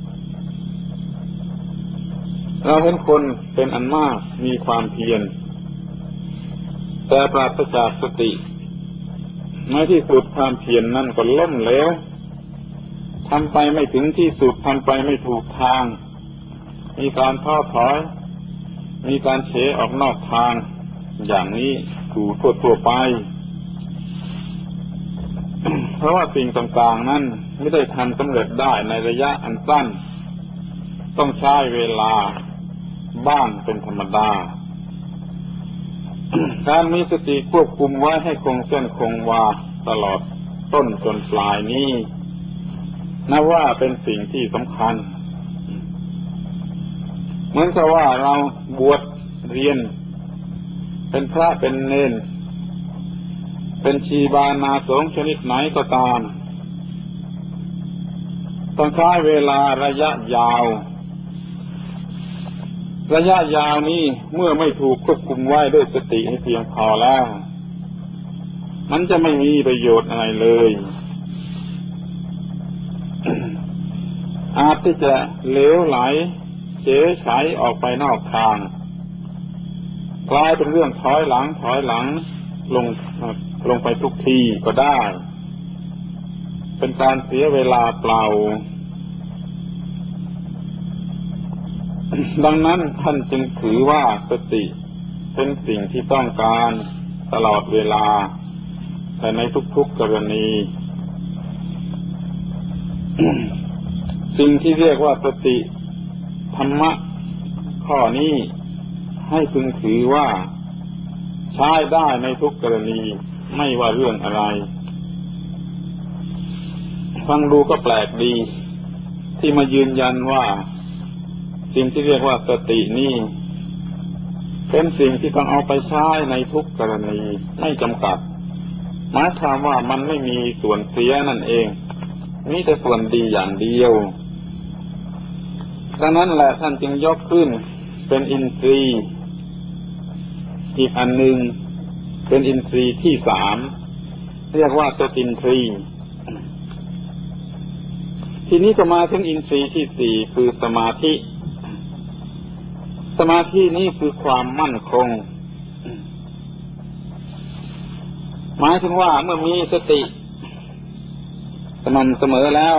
เราเห็นคนเป็นอันมากมีความเพียรแต่ปราศจากสติในที่สุดความเพียร น, นั่นก็ล้มเหลวทำไปไม่ถึงที่สุดทำไปไม่ถูกทางมีการท้อถอยมีการเฉออกนอกทางอย่างนี้ถูกทั่วๆไป เพราะว่าสิ่งต่างๆนั้นไม่ได้ทำสำเร็จได้ในระยะอันสั้นต้องใช้เวลาบ้างเป็นธรรมดา การมีสติควบคุมไว้ให้คงเส้นคงวาตลอดต้นจนปลายนี้นับว่าเป็นสิ่งที่สำคัญเหมือนกับว่าเราบวชเรียนเป็นพระเป็นเณรเป็นชีบานาสงฆ์ชนิดไหนก็ตามต้องใช้เวลาระยะยาวระยะยาวนี้เมื่อไม่ถูกควบคุมไว้ด้วยสติให้เพียงพอแล้วมันจะไม่มีประโยชน์อะไรเลย อาจที่จะเหลวไหลเฉยไฉออกไปนอกทางกลายเป็นเรื่องถอยหลังถอยหลังลงลงไปทุกทีก็ได้เป็นการเสียเวลาเปล่า ดังนั้นท่านจึงถือว่าสติเป็นสิ่งที่ต้องการตลอดเวลาแต่ในทุกๆกรณี สิ่งที่เรียกว่าสติธรรมะข้อนี้ให้พึงถือว่าใช้ได้ในทุกกรณีไม่ว่าเรื่องอะไรฟังดูก็แปลกดีที่มายืนยันว่าสิ่งที่เรียกว่าสตินี้เป็นสิ่งที่ต้องเอาไปใช้ในทุกกรณีไม่จำกัดหมายความว่ามันไม่มีส่วนเสียนั่นเองมีแต่ส่วนดีอย่างเดียวดังนั้นแหละท่านจึงยกขึ้นเป็นอินทรีย์อีกอันหนึ่งเป็นอินทรีย์ที่สามเรียกว่าสตินทรีย์ทีนี้ก็มาถึงอินทรีย์ที่สี่คือสมาธิสมาธินี้คือความมั่นคงหมายถึงว่าเมื่อมีสติสม่ำเสมอแล้ว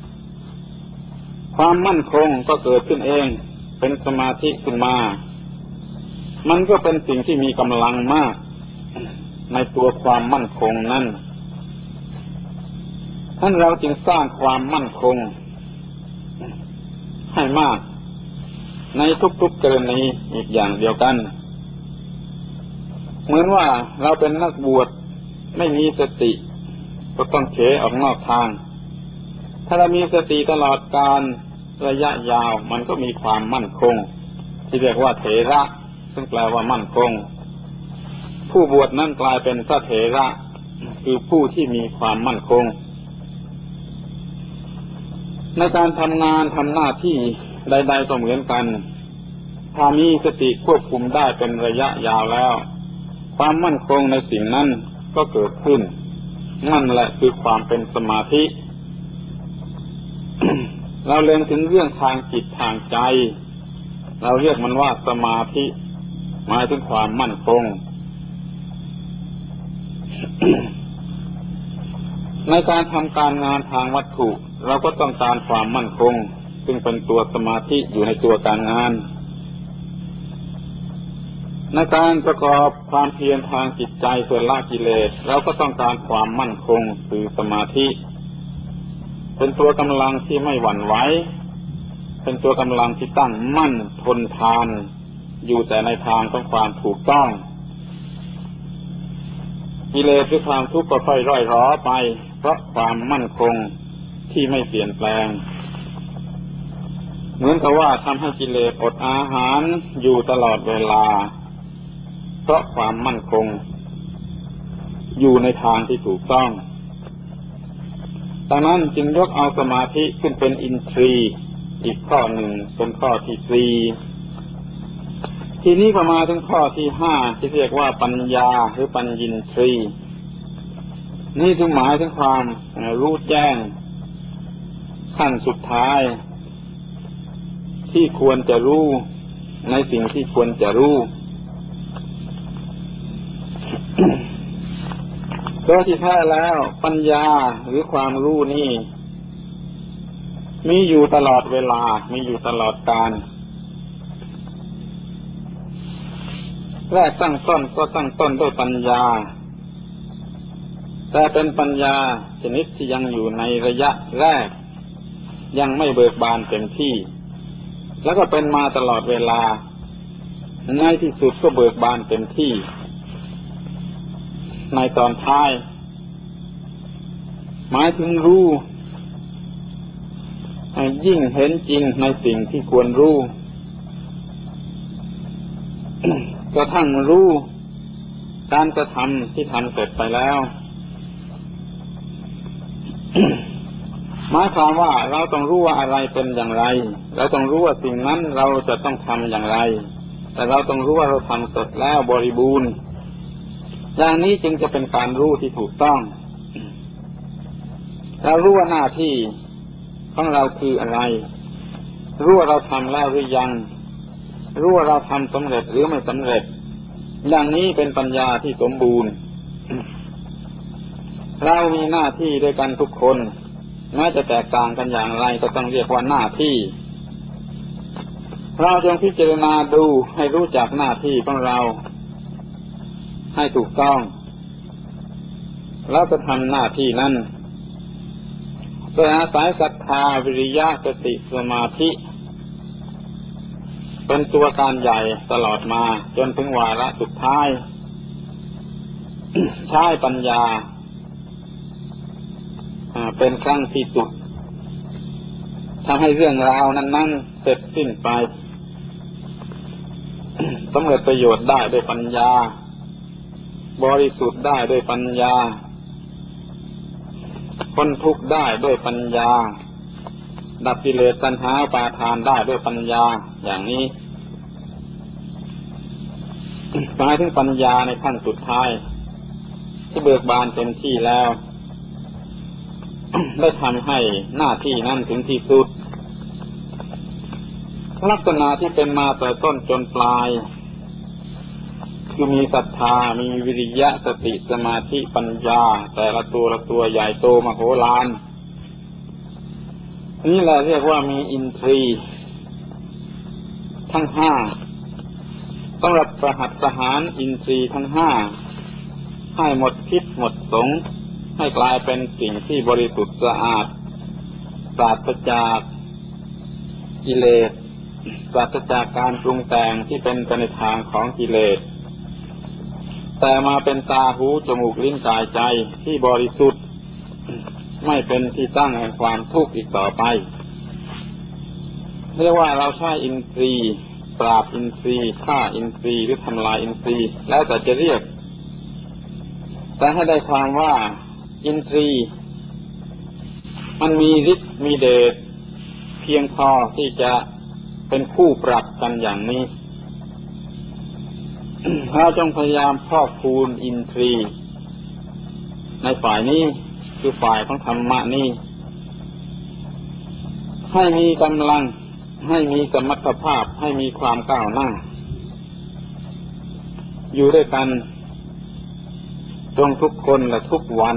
ความมั่นคงก็เกิดขึ้นเองเป็นสมาธิขึ้นมามันก็เป็นสิ่งที่มีกำลังมากในตัวความมั่นคงนั้นท่านเราจึงสร้างความมั่นคงให้มากในทุกๆกรณีอีกอย่างเดียวกันเหมือนว่าเราเป็นนักบวชไม่มีสติก็ต้องเฉออกนอกทางถ้าเรามีสติตลอดกาลระยะยาวมันก็มีความมั่นคงที่เรียกว่าเถระซึ่งแปลว่ามั่นคงผู้บวชนั้นกลายเป็นพระเถระคือผู้ที่มีความมั่นคงในการทำงานทำหน้าที่ใดๆก็เหมือนกันถ้ามีสติควบคุมได้เป็นระยะยาวแล้วความมั่นคงในสิ่งนั้นก็เกิดขึ้นนั่นแหละคือความเป็นสมาธิ เราเล็งถึงเรื่องทางจิตทางใจเราเรียกมันว่าสมาธิหมายถึงความมั่นคง ในการทำการงานทางวัตถุเราก็ต้องการความมั่นคงซึ่งเป็นตัวสมาธิอยู่ในตัวการงานในการประกอบความเพียรทางจิตใจเพื่อละกิเลสเราก็ต้องการความมั่นคงคือสมาธิเป็นตัวกำลังที่ไม่หวั่นไหวเป็นตัวกำลังที่ตั้งมั่นทนทานอยู่แต่ในทางของความถูกต้องกิเลสหรือความทุกข์ก็ค่อยร่อยหรอไปเพราะความมั่นคงที่ไม่เปลี่ยนแปลงเหมือนกับว่าทำให้กิเลสอดอาหารอยู่ตลอดเวลาเพราะความมั่นคงอยู่ในทางที่ถูกต้องดังนั้นจึงยกเอาสมาธิขึ้นเป็นอินทรีย์อีกข้อหนึ่งเป็นข้อที่สี่ทีนี้ก็มาถึงข้อที่ห้าที่เรียกว่าปัญญาหรือปัญญินทรีย์นี่ถึงหมายถึงความรู้แจ้งขั้นสุดท้ายที่ควรจะรู้ในสิ่งที่ควรจะรู้ โดยที่แท้แล้วปัญญาหรือความรู้นี่มีอยู่ตลอดเวลามีอยู่ตลอดกาลแรกตั้งต้นก็ตั้งต้นด้วยปัญญาแต่เป็นปัญญาชนิดที่ยังอยู่ในระยะแรกยังไม่เบิกบานเต็มที่แล้วก็เป็นมาตลอดเวลาในที่สุดก็เบิกบานเต็มที่ในตอนท้ายหมายถึงรู้ยิ่งเห็นจริงในสิ่งที่ควรรู้ กระทั่งรู้การกระทำที่ทำเสร็จไปแล้ว หมายความว่าเราต้องรู้ว่าอะไรเป็นอย่างไรเราต้องรู้ว่าสิ่งนั้นเราจะต้องทำอย่างไรแต่เราต้องรู้ว่าเราทำเสร็จแล้วบริบูรณ์อย่างนี้จึงจะเป็นการรู้ที่ถูกต้องเรารู้ว่าหน้าที่ของเราคืออะไรรู้ว่าเราทำแล้วหรือยังรู้ว่าเราทำสำเร็จหรือไม่สำเร็จอย่างนี้เป็นปัญญาที่สมบูรณ์ เรามีหน้าที่ด้วยกันทุกคนแม้จะแตกต่างกันอย่างไรก็ต้องเรียกว่าหน้าที่เราจงพิจารณาดูให้รู้จักหน้าที่ของเราให้ถูกต้องแล้วจะทำหน้าที่นั้นโดยอาศัยศรัทธาวิริยะสติสมาธิเป็นตัวการใหญ่ตลอดมาจนถึงวาระสุดท้าย ใช้ปัญญาเป็นครั้งที่สุดทำให้เรื่องราวนั้นๆเสร็จสิ้นไป สำเร็จประโยชน์ได้ด้วยปัญญาบริสุทธิ์ได้ด้วยปัญญาพ้นทุกข์ได้ด้วยปัญญาดับกิเลสตัณหาอุปาทานได้ด้วยปัญญาอย่างนี้หมายถึงปัญญาในขั้นสุดท้ายที่เบิกบานเต็มที่แล้ว ได้ทำให้หน้าที่นั้นถึงที่สุดลักษณะที่เป็นมาแต่ต้นจนปลายคือมีศรัทธามีวิริยะสติสมาธิปัญญาแต่ละตัวละตัวใหญ่โตมโหฬารนี่แหละเรียกว่ามีอินทรีย์ทั้งห้าสำหรับประหัตประหารอินทรีย์ทั้งห้าให้หมดพิษหมดสงให้กลายเป็นสิ่งที่บริสุทธิ์สะอาดปราศจากกิเลสปราศจากการปรุงแต่งที่เป็นไปในทางของกิเลสแต่มาเป็นตาหูจมูกลิ้นกายใจที่บริสุทธิ์ไม่เป็นที่ตั้งแห่งความทุกข์อีกต่อไปเรียกว่าเราใช้อินทรีย์ปราบอินทรีย์ฆ่าอินทรีย์หรือทำลายอินทรีย์แล้วแต่จะเรียกแต่ให้ได้ความว่าอินทรีย์มันมีฤทธิ์มีเดชเพียงพอที่จะเป็นคู่ปรับกันอย่างนี้ เราจงพยายามพอกพูนอินทรีย์ในฝ่ายนี้คือฝ่ายของธรรมะนี้ให้มีกำลังให้มีสมรรถภาพให้มีความก้าวหน้าอยู่ด้วยกันจงทุกคนและทุกวัน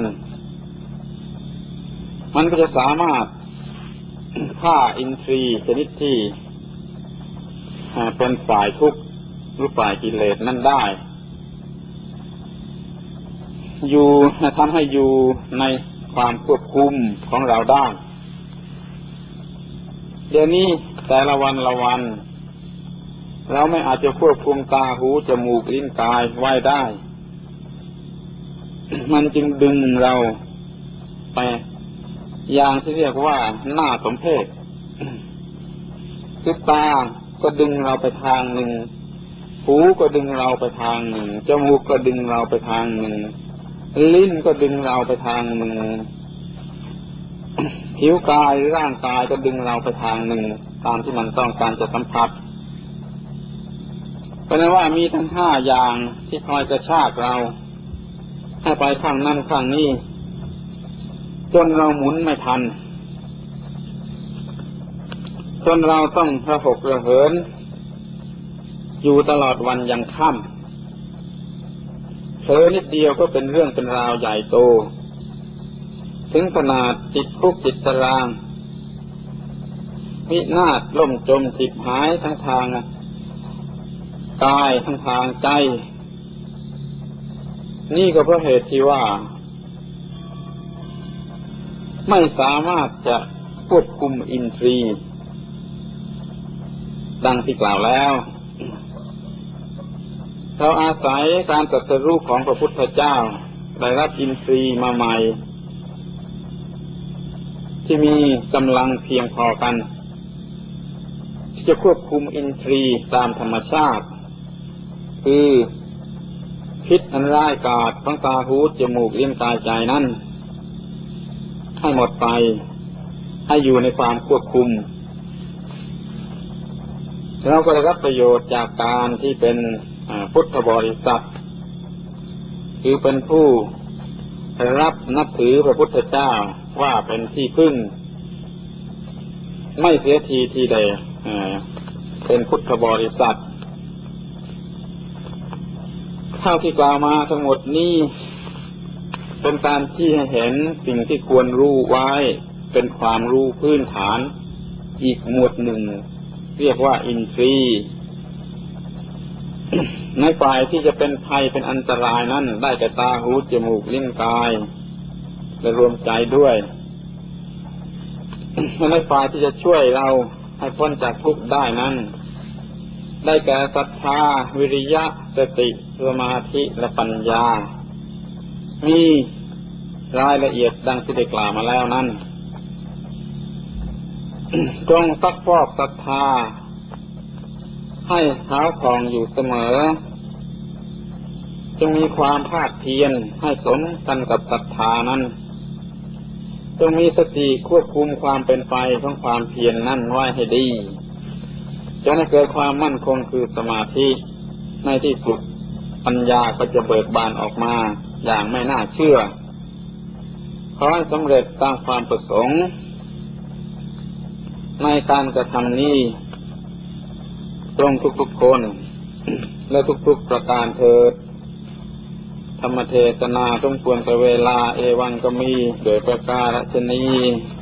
มันก็จะสามารถฆ่าอินทรีย์ชนิดที่เป็นฝ่ายทุกข์หรือฝ่ายกิเลสนั่นได้อยู่ทำให้อยู่ในความควบคุมของเราได้เดี๋ยวนี้แต่ละวันละวันเราไม่อาจจะควบคุมตาหูจมูกลิ้นกายไว้ได้ มันจึงดึงเราไปอย่างที่เรียกว่าหน้าสมเพชคือตาก็ดึงเราไปทางหนึ่งหูก็ดึงเราไปทางหนึ่งจมูกก็ดึงเราไปทางหนึ่งลิ้นก็ดึงเราไปทางหนึ่งผิวกายร่างกายก็ดึงเราไปทางหนึ่งตามที่มันต้องการจะสัมผัสเพราะนั้นว่ามีทั้งห้าอย่างที่คอยกระชากเราให้ไปข้างนั้นข้างนี้จนเราหมุนไม่ทันจนเราต้องระหกระเหินอยู่ตลอดวันยังค่ำเผลอนิดเดียวก็เป็นเรื่องเป็นราวใหญ่โตถึงขนาดติดคุกติดตารางวินาศล่มจมสิบหายทั้งทางกายทั้งทางใจนี่ก็เพราะเหตุที่ว่าไม่สามารถจะควบคุมอินทรีย์ดังที่กล่าวแล้วเราอาศัยการตรัสรู้ของพระพุทธเจ้าได้รับอินทรีย์มาใหม่ที่มีกำลังเพียงพอกันที่จะควบคุมอินทรีย์ตามธรรมชาติคือพิษอันร้ายกาจของตาหูจมูกลิ้นกายใจนั้นให้หมดไปให้อยู่ในความควบคุมเราก็ได้รับประโยชน์จากการที่เป็นพุทธบริษัทคือเป็นผู้รับนับถือพระพุทธเจ้าว่าเป็นที่พึ่งไม่เสียทีทีใดเป็นพุทธบริษัทเท่าที่กล่าวมาทั้งหมดนี้เป็นการชี้ให้เห็นสิ่งที่ควรรู้ไว้เป็นความรู้พื้นฐานอีกหมวดหนึ่งเรียกว่าอินทรีย์ในฝ่ายที่จะเป็นภัยเป็นอันตรายนั้นได้แก่ตาหูจมูกลิ้นกายและรวมใจด้วยในฝ่ายที่จะช่วยเราให้พ้นจากทุกข์ได้นั้นได้แก่ศรัทธาวิริยะสติสมาธิและปัญญามีรายละเอียดดังที่ได้กล่าวมาแล้วนั้น จงซักฟอกศรัทธาให้ขาวผ่องอยู่เสมอจงมีความภาคเพียรให้สมกันกับศรัทธานั้นจงมีสติควบคุมความเป็นไปของความเพียรนั้นไว้ให้ดีจนให้เกิดความมั่นคงคือสมาธิในที่สุดปัญญาก็จะเบิกบานออกมาอย่างไม่น่าเชื่อขอให้สำเร็จตามความประสงค์ในการกระทำนี้ตรงทุกๆคนและทุกๆประการเถิดธรรมเทศนาสมควรแก่เวลาเอวังก็มีโดยประการฉะนี้